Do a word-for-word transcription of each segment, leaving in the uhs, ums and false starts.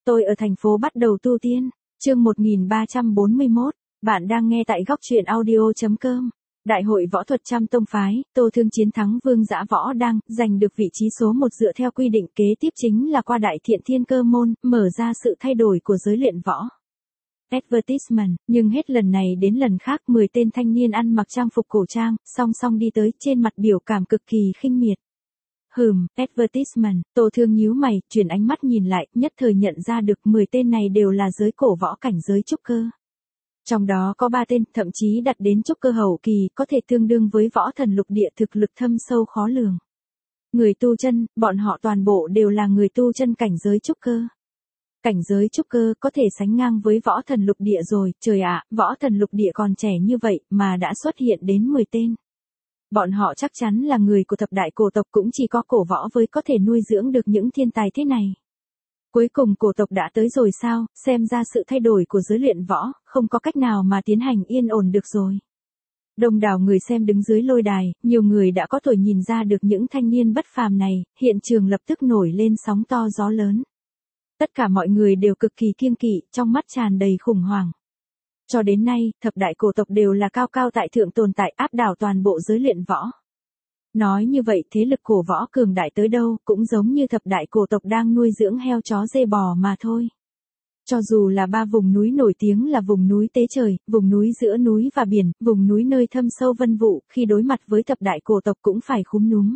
Tôi ở thành phố bắt đầu tu tiên. Chương một nghìn ba trăm bốn mươi mốt. Bạn đang nghe tại góc truyện audio chấm com. Đại hội võ thuật trăm tông phái, Tô Thương chiến thắng Vương Dã Võ Đăng, giành được vị trí số một dựa theo quy định. Kế tiếp chính là qua Đại Thiện Thiên Cơ môn, mở ra sự thay đổi của giới luyện võ. Advertisement, nhưng hết lần này đến lần khác mười tên thanh niên ăn mặc trang phục cổ trang, song song đi tới, trên mặt biểu cảm cực kỳ khinh miệt. Hừm, advertisement, Tô Thương nhíu mày, chuyển ánh mắt nhìn lại, nhất thời nhận ra được mười tên này đều là giới cổ võ cảnh giới trúc cơ. Trong đó có ba tên, thậm chí đặt đến trúc cơ hậu kỳ, có thể tương đương với võ thần lục địa, thực lực thâm sâu khó lường. Người tu chân, bọn họ toàn bộ đều là người tu chân cảnh giới trúc cơ. Cảnh giới trúc cơ có thể sánh ngang với võ thần lục địa rồi, trời ạ, võ thần lục địa còn trẻ như vậy mà đã xuất hiện đến mười tên. Bọn họ chắc chắn là người của thập đại cổ tộc, cũng chỉ có cổ võ với có thể nuôi dưỡng được những thiên tài thế này. Cuối cùng cổ tộc đã tới rồi sao, xem ra sự thay đổi của giới luyện võ, không có cách nào mà tiến hành yên ổn được rồi. Đông đảo người xem đứng dưới lôi đài, nhiều người đã có tuổi nhìn ra được những thanh niên bất phàm này, hiện trường lập tức nổi lên sóng to gió lớn. Tất cả mọi người đều cực kỳ kiêng kỵ, trong mắt tràn đầy khủng hoảng. Cho đến nay, thập đại cổ tộc đều là cao cao tại thượng tồn tại, áp đảo toàn bộ giới luyện võ. Nói như vậy thế lực cổ võ cường đại tới đâu cũng giống như thập đại cổ tộc đang nuôi dưỡng heo chó dê bò mà thôi. Cho dù là ba vùng núi nổi tiếng là vùng núi Tế Trời, vùng núi giữa núi và biển, vùng núi nơi thâm sâu vân vụ, khi đối mặt với thập đại cổ tộc cũng phải khúm núm.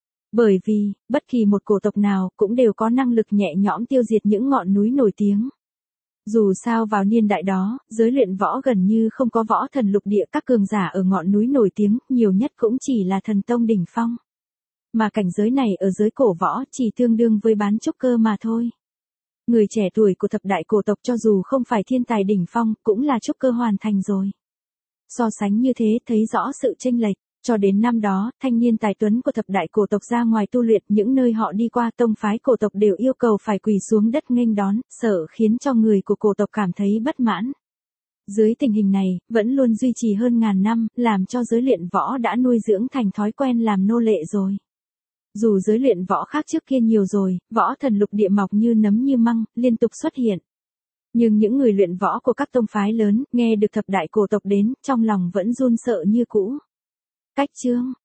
Bởi vì, bất kỳ một cổ tộc nào cũng đều có năng lực nhẹ nhõm tiêu diệt những ngọn núi nổi tiếng. Dù sao vào niên đại đó, giới luyện võ gần như không có võ thần lục địa, các cường giả ở ngọn núi nổi tiếng, nhiều nhất cũng chỉ là thần tông đỉnh phong. Mà cảnh giới này ở giới cổ võ chỉ tương đương với bán trúc cơ mà thôi. Người trẻ tuổi của thập đại cổ tộc cho dù không phải thiên tài đỉnh phong, cũng là trúc cơ hoàn thành rồi. So sánh như thế thấy rõ sự chênh lệch. Cho đến năm đó, thanh niên tài tuấn của thập đại cổ tộc ra ngoài tu luyện, những nơi họ đi qua tông phái cổ tộc đều yêu cầu phải quỳ xuống đất nghênh đón, sợ khiến cho người của cổ tộc cảm thấy bất mãn. Dưới tình hình này, vẫn luôn duy trì hơn ngàn năm, làm cho giới luyện võ đã nuôi dưỡng thành thói quen làm nô lệ rồi. Dù giới luyện võ khác trước kia nhiều rồi, võ thần lục địa mọc như nấm như măng, liên tục xuất hiện. Nhưng những người luyện võ của các tông phái lớn, nghe được thập đại cổ tộc đến, trong lòng vẫn run sợ như cũ. Cách chương,